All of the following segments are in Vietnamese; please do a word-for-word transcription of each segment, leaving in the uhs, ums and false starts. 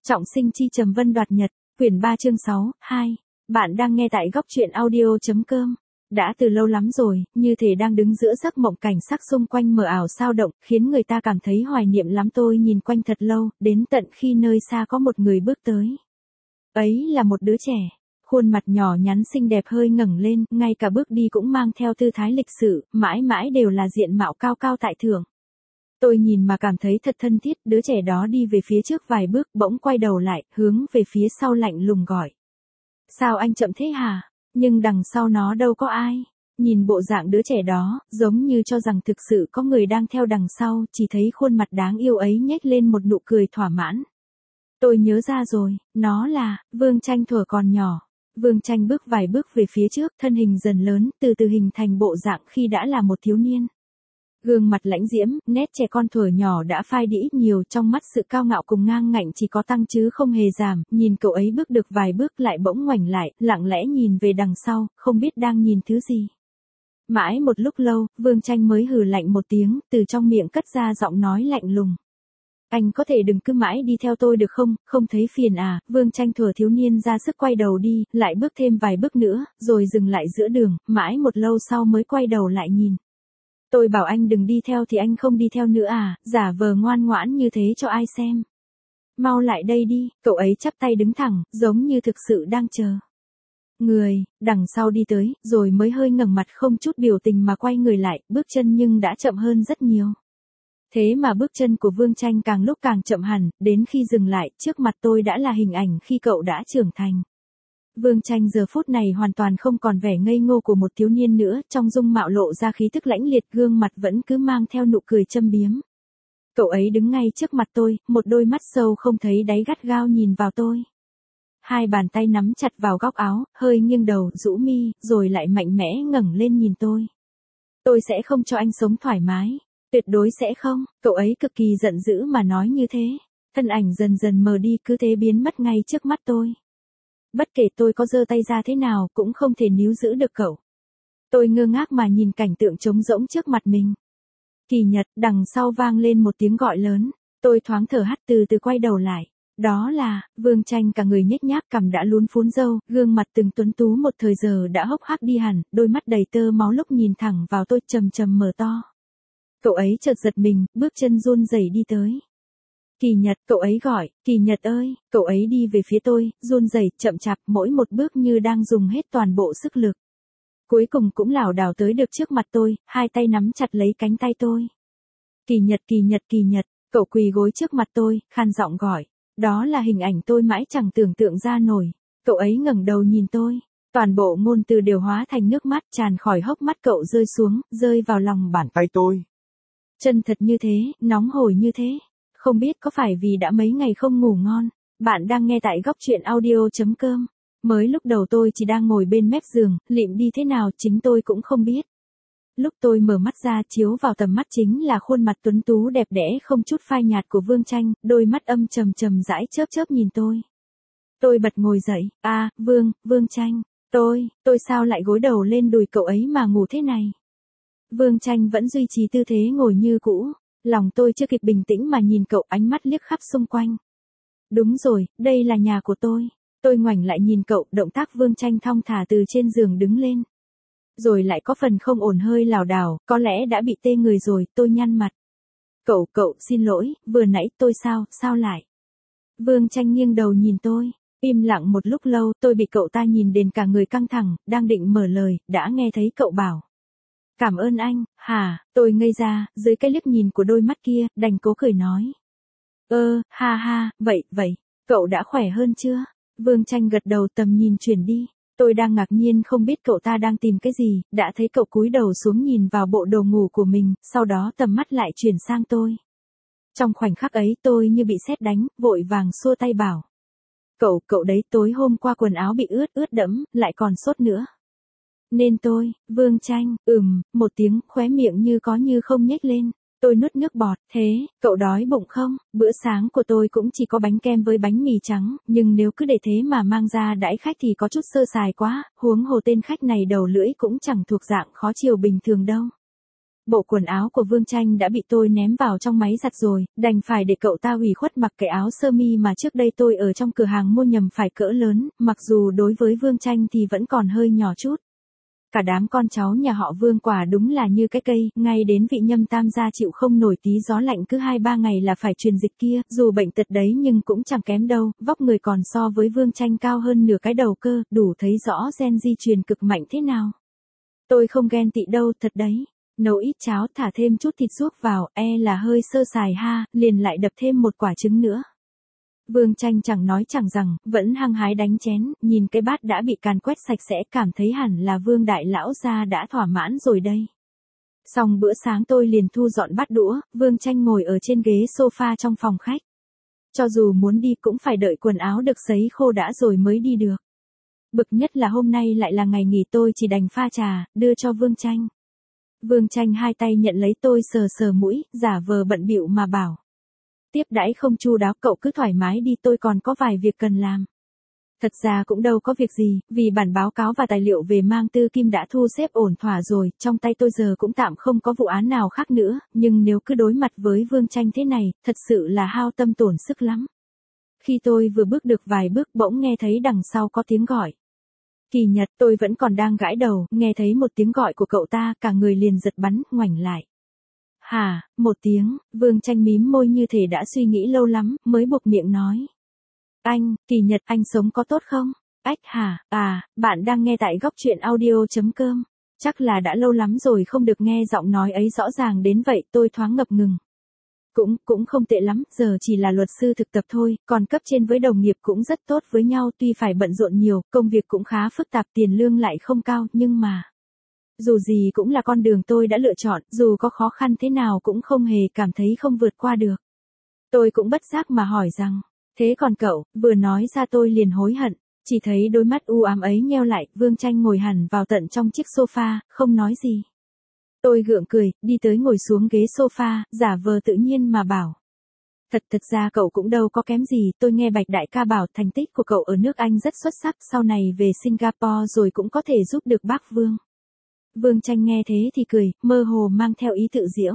Trọng sinh chi trầm vân đoạt nhật, quyển ba chương sáu, hai. Bạn đang nghe tại góc truyện audio.com. Đã từ lâu lắm rồi, như thể đang đứng giữa giấc mộng, cảnh sắc xung quanh mờ ảo sao động, khiến người ta cảm thấy hoài niệm lắm. Tôi nhìn quanh thật lâu, đến tận khi nơi xa có một người bước tới. Ấy là một đứa trẻ, khuôn mặt nhỏ nhắn xinh đẹp hơi ngẩng lên, ngay cả bước đi cũng mang theo tư thái lịch sự, mãi mãi đều là diện mạo cao cao tại thượng. Tôi nhìn mà cảm thấy thật thân thiết, đứa trẻ đó đi về phía trước vài bước, bỗng quay đầu lại, hướng về phía sau lạnh lùng gọi. Sao anh chậm thế hả? Nhưng đằng sau nó đâu có ai. Nhìn bộ dạng đứa trẻ đó, giống như cho rằng thực sự có người đang theo đằng sau, chỉ thấy khuôn mặt đáng yêu ấy nhếch lên một nụ cười thỏa mãn. Tôi nhớ ra rồi, nó là Vương Tranh thuở còn nhỏ. Vương Tranh bước vài bước về phía trước, thân hình dần lớn, từ từ hình thành bộ dạng khi đã là một thiếu niên. Gương mặt lãnh diễm, nét trẻ con thuở nhỏ đã phai đi ít nhiều, trong mắt sự cao ngạo cùng ngang ngạnh chỉ có tăng chứ không hề giảm. Nhìn cậu ấy bước được vài bước lại bỗng ngoảnh lại, lặng lẽ nhìn về đằng sau, không biết đang nhìn thứ gì. Mãi một lúc lâu, Vương Tranh mới hừ lạnh một tiếng, từ trong miệng cất ra giọng nói lạnh lùng. Anh có thể đừng cứ mãi đi theo tôi được không, không thấy phiền à? Vương Tranh thuở thiếu niên ra sức quay đầu đi, lại bước thêm vài bước nữa, rồi dừng lại giữa đường, mãi một lâu sau mới quay đầu lại nhìn. Tôi bảo anh đừng đi theo thì anh không đi theo nữa à, giả vờ ngoan ngoãn như thế cho ai xem. Mau lại đây đi, cậu ấy chắp tay đứng thẳng, giống như thực sự đang chờ. Người, đằng sau đi tới, rồi mới hơi ngẩng mặt không chút biểu tình mà quay người lại, bước chân nhưng đã chậm hơn rất nhiều. Thế mà bước chân của Vương Tranh càng lúc càng chậm hẳn, đến khi dừng lại, trước mặt tôi đã là hình ảnh khi cậu đã trưởng thành. Vương Tranh giờ phút này hoàn toàn không còn vẻ ngây ngô của một thiếu niên nữa, trong dung mạo lộ ra khí tức lãnh liệt, gương mặt vẫn cứ mang theo nụ cười châm biếm. Cậu ấy đứng ngay trước mặt tôi, một đôi mắt sâu không thấy đáy gắt gao nhìn vào tôi. Hai bàn tay nắm chặt vào góc áo, hơi nghiêng đầu, rũ mi, rồi lại mạnh mẽ ngẩng lên nhìn tôi. Tôi sẽ không cho anh sống thoải mái. Tuyệt đối sẽ không, cậu ấy cực kỳ giận dữ mà nói như thế. Thân ảnh dần dần mờ đi, cứ thế biến mất ngay trước mắt tôi. Bất kể tôi có giơ tay ra thế nào, cũng không thể níu giữ được cậu. Tôi ngơ ngác mà nhìn cảnh tượng trống rỗng trước mặt mình. Kỳ Nhật, đằng sau vang lên một tiếng gọi lớn. Tôi thoáng thở hắt từ từ quay đầu lại. Đó là, Vương Tranh, cả người nhếch nhác, cằm đã lún phún râu, gương mặt từng tuấn tú một thời giờ đã hốc hác đi hẳn, đôi mắt đầy tơ máu lúc nhìn thẳng vào tôi trầm trầm mở to. Cậu ấy chợt giật mình, bước chân run rẩy đi tới. Kỳ Nhật, cậu ấy gọi, Kỳ Nhật ơi, cậu ấy đi về phía tôi, run rẩy, chậm chạp, mỗi một bước như đang dùng hết toàn bộ sức lực. Cuối cùng cũng lảo đảo tới được trước mặt tôi, hai tay nắm chặt lấy cánh tay tôi. Kỳ Nhật, Kỳ Nhật, Kỳ Nhật, cậu quỳ gối trước mặt tôi, khan giọng gọi. Đó là hình ảnh tôi mãi chẳng tưởng tượng ra nổi. Cậu ấy ngẩng đầu nhìn tôi. Toàn bộ ngôn từ đều hóa thành nước mắt tràn khỏi hốc mắt cậu rơi xuống, rơi vào lòng bàn tay tôi. Chân thật như thế, nóng hổi như thế. Không biết có phải vì đã mấy ngày không ngủ ngon. Bạn đang nghe tại góc truyện audio.com. Mới lúc đầu tôi chỉ đang ngồi bên mép giường, lịm đi thế nào chính tôi cũng không biết. Lúc tôi mở mắt ra, chiếu vào tầm mắt chính là khuôn mặt tuấn tú đẹp đẽ không chút phai nhạt của Vương Tranh, đôi mắt âm trầm trầm dãi chớp chớp nhìn tôi. Tôi bật ngồi dậy, a à, Vương, Vương Tranh, tôi, tôi sao lại gối đầu lên đùi cậu ấy mà ngủ thế này? Vương Tranh vẫn duy trì tư thế ngồi như cũ, lòng tôi chưa kịp bình tĩnh mà nhìn cậu, ánh mắt liếc khắp xung quanh. Đúng rồi, đây là nhà của tôi. Tôi ngoảnh lại nhìn cậu, động tác Vương Tranh thong thả từ trên giường đứng lên. Rồi lại có phần không ổn, hơi lảo đảo, có lẽ đã bị tê người rồi, tôi nhăn mặt. Cậu, cậu, xin lỗi, vừa nãy tôi sao, sao lại? Vương Tranh nghiêng đầu nhìn tôi, im lặng một lúc lâu, tôi bị cậu ta nhìn đến cả người căng thẳng, đang định mở lời, đã nghe thấy cậu bảo. Cảm ơn anh, hả, tôi ngây ra, dưới cái liếc nhìn của đôi mắt kia, đành cố cười nói. Ơ, ha ha, vậy, vậy, cậu đã khỏe hơn chưa? Vương Tranh gật đầu, tầm nhìn chuyển đi. Tôi đang ngạc nhiên không biết cậu ta đang tìm cái gì, đã thấy cậu cúi đầu xuống nhìn vào bộ đồ ngủ của mình, sau đó tầm mắt lại chuyển sang tôi. Trong khoảnh khắc ấy tôi như bị sét đánh, vội vàng xua tay bảo. Cậu, cậu đấy, tối hôm qua quần áo bị ướt, ướt đẫm, lại còn sốt nữa. Nên tôi, Vương Tranh, ừm, một tiếng, khóe miệng như có như không nhếch lên. Tôi nuốt nước bọt, thế, cậu đói bụng không? Bữa sáng của tôi cũng chỉ có bánh kem với bánh mì trắng, nhưng nếu cứ để thế mà mang ra đãi khách thì có chút sơ sài quá, huống hồ tên khách này đầu lưỡi cũng chẳng thuộc dạng khó chiều bình thường đâu. Bộ quần áo của Vương Tranh đã bị tôi ném vào trong máy giặt rồi, đành phải để cậu ta ủy khuất mặc cái áo sơ mi mà trước đây tôi ở trong cửa hàng mua nhầm phải cỡ lớn, mặc dù đối với Vương Tranh thì vẫn còn hơi nhỏ chút. Cả đám con cháu nhà họ Vương quả đúng là như cái cây, ngay đến vị Nhâm Tam gia chịu không nổi tí gió lạnh cứ hai ba ngày là phải truyền dịch kia, dù bệnh tật đấy nhưng cũng chẳng kém đâu, vóc người còn so với Vương Tranh cao hơn nửa cái đầu cơ, đủ thấy rõ gen di truyền cực mạnh thế nào. Tôi không ghen tị đâu, thật đấy. Nấu ít cháo thả thêm chút thịt ruốc vào, e là hơi sơ sài ha, liền lại đập thêm một quả trứng nữa. Vương Tranh chẳng nói chẳng rằng, vẫn hăng hái đánh chén, nhìn cái bát đã bị càn quét sạch sẽ, cảm thấy hẳn là Vương đại lão gia đã thỏa mãn rồi đây. Xong bữa sáng tôi liền thu dọn bát đũa, Vương Tranh ngồi ở trên ghế sofa trong phòng khách. Cho dù muốn đi cũng phải đợi quần áo được sấy khô đã rồi mới đi được. Bực nhất là hôm nay lại là ngày nghỉ, tôi chỉ đành pha trà, đưa cho Vương Tranh. Vương Tranh hai tay nhận lấy, tôi sờ sờ mũi, giả vờ bận bịu mà bảo. Tiếp đãi không chu đáo, cậu cứ thoải mái đi, tôi còn có vài việc cần làm. Thật ra cũng đâu có việc gì, vì bản báo cáo và tài liệu về Mang Tư Kim đã thu xếp ổn thỏa rồi, trong tay tôi giờ cũng tạm không có vụ án nào khác nữa, nhưng nếu cứ đối mặt với Vương Tranh thế này, thật sự là hao tâm tổn sức lắm. Khi tôi vừa bước được vài bước bỗng nghe thấy đằng sau có tiếng gọi. Kỳ Nhật, tôi vẫn còn đang gãi đầu, nghe thấy một tiếng gọi của cậu ta, cả người liền giật bắn, ngoảnh lại. Hả, một tiếng, Vương Tranh mím môi như thể đã suy nghĩ lâu lắm, mới buộc miệng nói. Anh, Kỳ Nhật, anh sống có tốt không? Ách hả, à, bạn đang nghe tại góc truyện audio.com. Chắc là đã lâu lắm rồi không được nghe giọng nói ấy rõ ràng đến vậy, tôi thoáng ngập ngừng. Cũng, cũng không tệ lắm, giờ chỉ là luật sư thực tập thôi, còn cấp trên với đồng nghiệp cũng rất tốt với nhau, tuy phải bận rộn nhiều, công việc cũng khá phức tạp, tiền lương lại không cao, nhưng mà... Dù gì cũng là con đường tôi đã lựa chọn, dù có khó khăn thế nào cũng không hề cảm thấy không vượt qua được. Tôi cũng bất giác mà hỏi rằng, thế còn cậu, vừa nói ra tôi liền hối hận, chỉ thấy đôi mắt u ám ấy nheo lại, Vương Tranh ngồi hẳn vào tận trong chiếc sofa, không nói gì. Tôi gượng cười, đi tới ngồi xuống ghế sofa, giả vờ tự nhiên mà bảo. Thật thật ra cậu cũng đâu có kém gì, tôi nghe Bạch đại ca bảo thành tích của cậu ở nước Anh rất xuất sắc, sau này về Singapore rồi cũng có thể giúp được bác Vương. Vương Tranh nghe thế thì cười, mơ hồ mang theo ý tự giễu.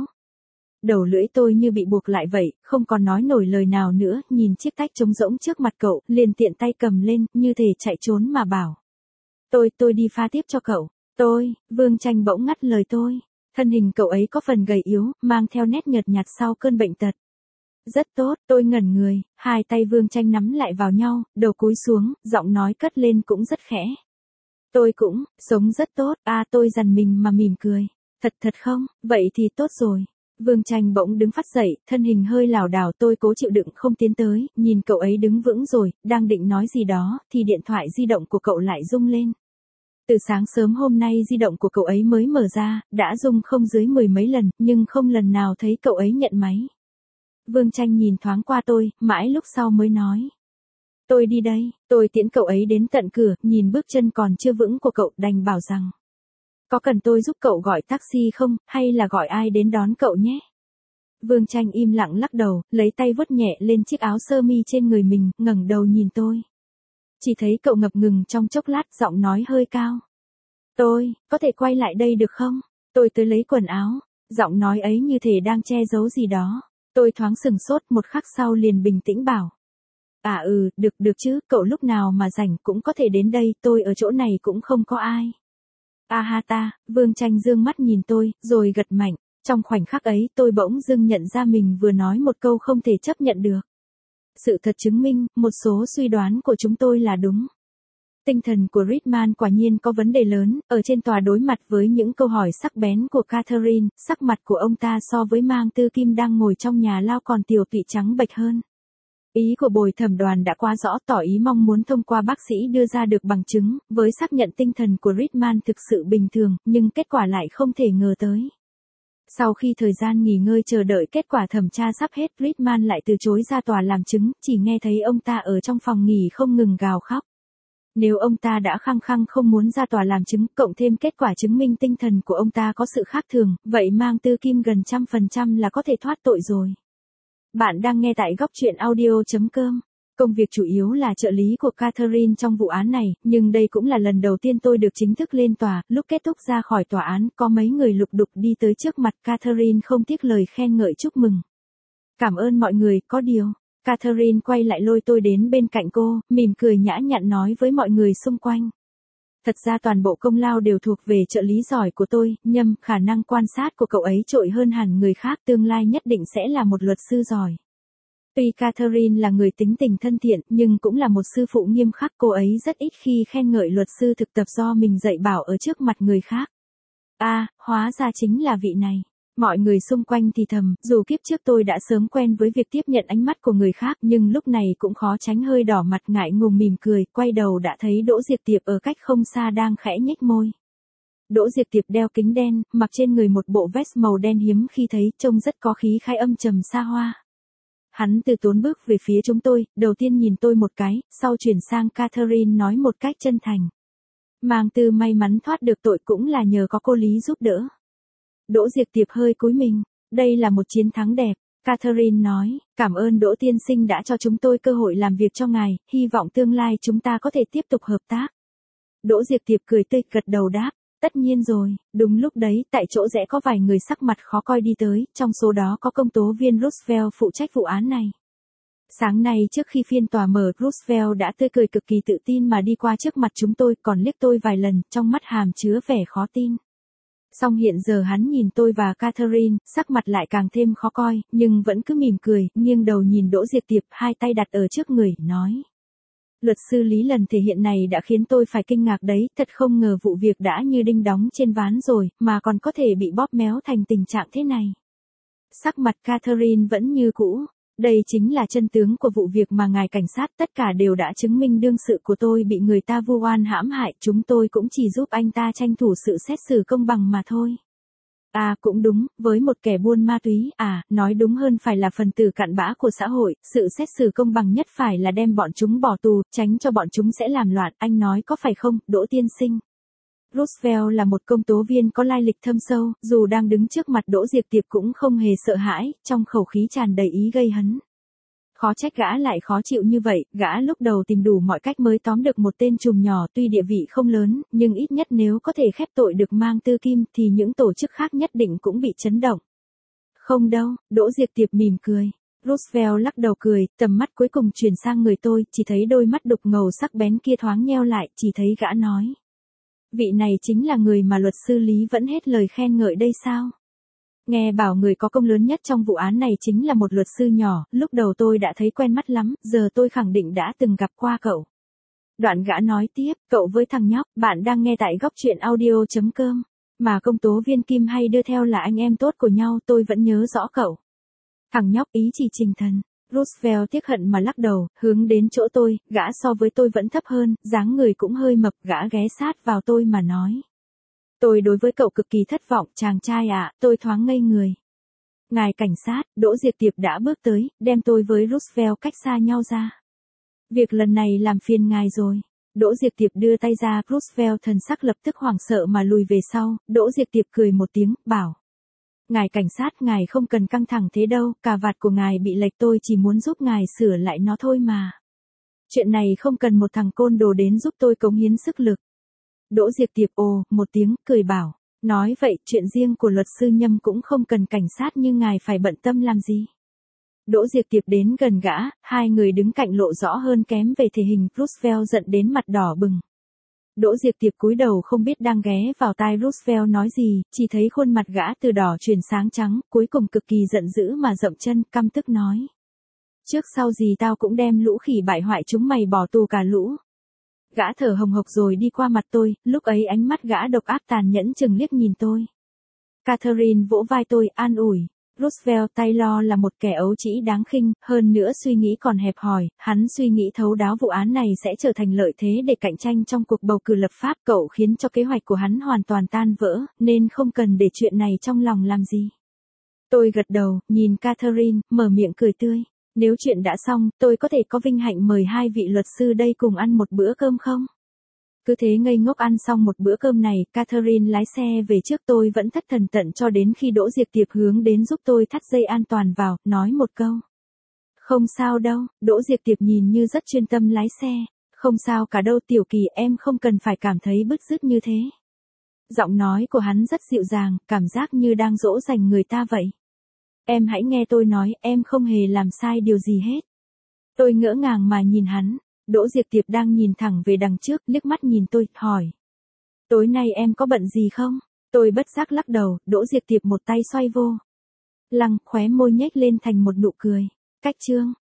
Đầu lưỡi tôi như bị buộc lại vậy, không còn nói nổi lời nào nữa, nhìn chiếc tách trống rỗng trước mặt cậu, liền tiện tay cầm lên, như thể chạy trốn mà bảo. Tôi, tôi đi pha tiếp cho cậu. Tôi, Vương Tranh bỗng ngắt lời tôi. Thân hình cậu ấy có phần gầy yếu, mang theo nét nhợt nhạt sau cơn bệnh tật. Rất tốt, tôi ngẩn người, hai tay Vương Tranh nắm lại vào nhau, đầu cúi xuống, giọng nói cất lên cũng rất khẽ. Tôi cũng, sống rất tốt, à tôi dằn mình mà mỉm cười. Thật thật không, vậy thì tốt rồi. Vương Tranh bỗng đứng phắt dậy, thân hình hơi lảo đảo, tôi cố chịu đựng không tiến tới, nhìn cậu ấy đứng vững rồi, đang định nói gì đó, thì điện thoại di động của cậu lại rung lên. Từ sáng sớm hôm nay di động của cậu ấy mới mở ra, đã rung không dưới mười mấy lần, nhưng không lần nào thấy cậu ấy nhận máy. Vương Tranh nhìn thoáng qua tôi, mãi lúc sau mới nói. Tôi đi đây, tôi tiễn cậu ấy đến tận cửa, nhìn bước chân còn chưa vững của cậu đành bảo rằng. Có cần tôi giúp cậu gọi taxi không, hay là gọi ai đến đón cậu nhé? Vương Tranh im lặng lắc đầu, lấy tay vuốt nhẹ lên chiếc áo sơ mi trên người mình, ngẩng đầu nhìn tôi. Chỉ thấy cậu ngập ngừng trong chốc lát, giọng nói hơi cao. Tôi, có thể quay lại đây được không? Tôi tới lấy quần áo. Giọng nói ấy như thể đang che giấu gì đó. Tôi thoáng sừng sốt, một khắc sau liền bình tĩnh bảo. À ừ, được được chứ, cậu lúc nào mà rảnh cũng có thể đến đây, tôi ở chỗ này cũng không có ai. A ha ta, Vương Tranh dương mắt nhìn tôi, rồi gật mạnh. Trong khoảnh khắc ấy tôi bỗng dưng nhận ra mình vừa nói một câu không thể chấp nhận được. Sự thật chứng minh, một số suy đoán của chúng tôi là đúng. Tinh thần của Ritman quả nhiên có vấn đề lớn, ở trên tòa đối mặt với những câu hỏi sắc bén của Catherine, sắc mặt của ông ta so với Mang Tư Kim đang ngồi trong nhà lao còn tiều tụy trắng bệch hơn. Ý của bồi thẩm đoàn đã quá rõ, tỏ ý mong muốn thông qua bác sĩ đưa ra được bằng chứng, với xác nhận tinh thần của Ritman thực sự bình thường, nhưng kết quả lại không thể ngờ tới. Sau khi thời gian nghỉ ngơi chờ đợi kết quả thẩm tra sắp hết, Ritman lại từ chối ra tòa làm chứng, chỉ nghe thấy ông ta ở trong phòng nghỉ không ngừng gào khóc. Nếu ông ta đã khăng khăng không muốn ra tòa làm chứng, cộng thêm kết quả chứng minh tinh thần của ông ta có sự khác thường, vậy Mang Tư Kim gần trăm phần trăm là có thể thoát tội rồi. Bạn đang nghe tại góc truyện audio chấm com. Công việc chủ yếu là trợ lý của Catherine trong vụ án này, nhưng đây cũng là lần đầu tiên tôi được chính thức lên tòa. Lúc kết thúc ra khỏi tòa án, có mấy người lục đục đi tới trước mặt Catherine không tiếc lời khen ngợi chúc mừng. Cảm ơn mọi người, có điều. Catherine quay lại lôi tôi đến bên cạnh cô, mỉm cười nhã nhặn nói với mọi người xung quanh. Thật ra toàn bộ công lao đều thuộc về trợ lý giỏi của tôi, Nhâm, khả năng quan sát của cậu ấy trội hơn hẳn người khác, tương lai nhất định sẽ là một luật sư giỏi. Tuy Catherine là người tính tình thân thiện, nhưng cũng là một sư phụ nghiêm khắc, cô ấy rất ít khi khen ngợi luật sư thực tập do mình dạy bảo ở trước mặt người khác. À, hóa ra chính là vị này. Mọi người xung quanh thì thầm, dù kiếp trước tôi đã sớm quen với việc tiếp nhận ánh mắt của người khác, nhưng lúc này cũng khó tránh hơi đỏ mặt ngại ngùng mỉm cười, quay đầu đã thấy Đỗ Diệp Tiệp ở cách không xa đang khẽ nhếch môi. Đỗ Diệp Tiệp đeo kính đen, mặc trên người một bộ vest màu đen hiếm khi thấy, trông rất có khí khái âm trầm xa hoa. Hắn từ tốn bước về phía chúng tôi, đầu tiên nhìn tôi một cái, sau chuyển sang Catherine nói một cách chân thành. Mang Tư may mắn thoát được tội cũng là nhờ có cô Lý giúp đỡ. Đỗ Diệp Tiệp hơi cúi mình, đây là một chiến thắng đẹp. Catherine nói, cảm ơn Đỗ tiên sinh đã cho chúng tôi cơ hội làm việc cho ngài, hy vọng tương lai chúng ta có thể tiếp tục hợp tác. Đỗ Diệp Tiệp cười tươi gật đầu đáp, tất nhiên rồi. Đúng lúc đấy, tại chỗ rẽ có vài người sắc mặt khó coi đi tới, trong số đó có công tố viên Roosevelt phụ trách vụ án này. Sáng nay trước khi phiên tòa mở, Roosevelt đã tươi cười cực kỳ tự tin mà đi qua trước mặt chúng tôi, còn liếc tôi vài lần, trong mắt hàm chứa vẻ khó tin. Song hiện giờ hắn nhìn tôi và Catherine, sắc mặt lại càng thêm khó coi, nhưng vẫn cứ mỉm cười, nghiêng đầu nhìn Đỗ Diệp Tiệp, hai tay đặt ở trước người, nói. Luật sư Lý lần thể hiện này đã khiến tôi phải kinh ngạc đấy, thật không ngờ vụ việc đã như đinh đóng trên ván rồi, mà còn có thể bị bóp méo thành tình trạng thế này. Sắc mặt Catherine vẫn như cũ. Đây chính là chân tướng của vụ việc mà ngài cảnh sát, tất cả đều đã chứng minh đương sự của tôi bị người ta vu oan hãm hại, chúng tôi cũng chỉ giúp anh ta tranh thủ sự xét xử công bằng mà thôi. À cũng đúng, với một kẻ buôn ma túy, à, nói đúng hơn phải là phần tử cặn bã của xã hội, sự xét xử công bằng nhất phải là đem bọn chúng bỏ tù, tránh cho bọn chúng sẽ làm loạn, anh nói có phải không, Đỗ tiên sinh? Roosevelt là một công tố viên có lai lịch thâm sâu, dù đang đứng trước mặt Đỗ Diệp Tiệp cũng không hề sợ hãi, trong khẩu khí tràn đầy ý gây hấn. Khó trách gã lại khó chịu như vậy, gã lúc đầu tìm đủ mọi cách mới tóm được một tên trùm nhỏ, tuy địa vị không lớn, nhưng ít nhất nếu có thể khép tội được Mang Tư Kim thì những tổ chức khác nhất định cũng bị chấn động. Không đâu, Đỗ Diệp Tiệp mỉm cười. Roosevelt lắc đầu cười, tầm mắt cuối cùng chuyển sang người tôi, chỉ thấy đôi mắt đục ngầu sắc bén kia thoáng nheo lại, chỉ thấy gã nói. Vị này chính là người mà luật sư Lý vẫn hết lời khen ngợi đây sao? Nghe bảo người có công lớn nhất trong vụ án này chính là một luật sư nhỏ, lúc đầu tôi đã thấy quen mắt lắm, giờ tôi khẳng định đã từng gặp qua cậu. Đoạn gã nói tiếp, cậu với thằng nhóc, bạn đang nghe tại góc truyện audio chấm com, mà công tố viên Kim hay đưa theo là anh em tốt của nhau, tôi vẫn nhớ rõ cậu. Thằng nhóc ý chỉ Trình Thần. Roosevelt tiếc hận mà lắc đầu, hướng đến chỗ tôi, gã so với tôi vẫn thấp hơn, dáng người cũng hơi mập, gã ghé sát vào tôi mà nói. Tôi đối với cậu cực kỳ thất vọng, chàng trai ạ, tôi thoáng ngây người. Ngài cảnh sát, Đỗ Diệp Tiệp đã bước tới, đem tôi với Roosevelt cách xa nhau ra. Việc lần này làm phiền ngài rồi. Đỗ Diệp Tiệp đưa tay ra, Roosevelt thần sắc lập tức hoảng sợ mà lùi về sau, Đỗ Diệp Tiệp cười một tiếng, bảo. Ngài cảnh sát, ngài không cần căng thẳng thế đâu, cà vạt của ngài bị lệch, tôi chỉ muốn giúp ngài sửa lại nó thôi mà. Chuyện này không cần một thằng côn đồ đến giúp tôi cống hiến sức lực. Đỗ Diệp Tiệp ồ, một tiếng, cười bảo. Nói vậy, chuyện riêng của luật sư Nhâm cũng không cần cảnh sát như ngài phải bận tâm làm gì. Đỗ Diệp Tiệp đến gần gã, hai người đứng cạnh lộ rõ hơn kém về thể hình, Roosevelt giận đến mặt đỏ bừng. Đỗ Diệp Tiệp cúi đầu không biết đang ghé vào tai Roosevelt nói gì, chỉ thấy khuôn mặt gã từ đỏ chuyển sáng trắng, cuối cùng cực kỳ giận dữ mà dậm chân, căm tức nói. Trước sau gì tao cũng đem lũ khỉ bại hoại chúng mày bỏ tù cả lũ. Gã thở hồng hộc rồi đi qua mặt tôi, lúc ấy ánh mắt gã độc ác tàn nhẫn chừng liếc nhìn tôi. Catherine vỗ vai tôi, an ủi. Roosevelt Taylor là một kẻ ấu trĩ đáng khinh, hơn nữa suy nghĩ còn hẹp hòi, hắn suy nghĩ thấu đáo vụ án này sẽ trở thành lợi thế để cạnh tranh trong cuộc bầu cử lập pháp, cậu khiến cho kế hoạch của hắn hoàn toàn tan vỡ, nên không cần để chuyện này trong lòng làm gì. Tôi gật đầu, nhìn Catherine, mở miệng cười tươi. Nếu chuyện đã xong, tôi có thể có vinh hạnh mời hai vị luật sư đây cùng ăn một bữa cơm không? Cứ thế ngây ngốc ăn xong một bữa cơm này, Catherine lái xe về trước, tôi vẫn thất thần tận cho đến khi Đỗ Diệp Tiệp hướng đến giúp tôi thắt dây an toàn vào, nói một câu. Không sao đâu, Đỗ Diệp Tiệp nhìn như rất chuyên tâm lái xe. Không sao cả đâu Tiểu Kỳ, em không cần phải cảm thấy bứt rứt như thế. Giọng nói của hắn rất dịu dàng, cảm giác như đang dỗ dành người ta vậy. Em hãy nghe tôi nói, em không hề làm sai điều gì hết. Tôi ngỡ ngàng mà nhìn hắn. Đỗ Diệp Tiệp đang nhìn thẳng về đằng trước, liếc mắt nhìn tôi, hỏi. Tối nay em có bận gì không? Tôi bất giác lắc đầu, Đỗ Diệp Tiệp một tay xoay vô lăng, khóe môi nhếch lên thành một nụ cười. Cách chương.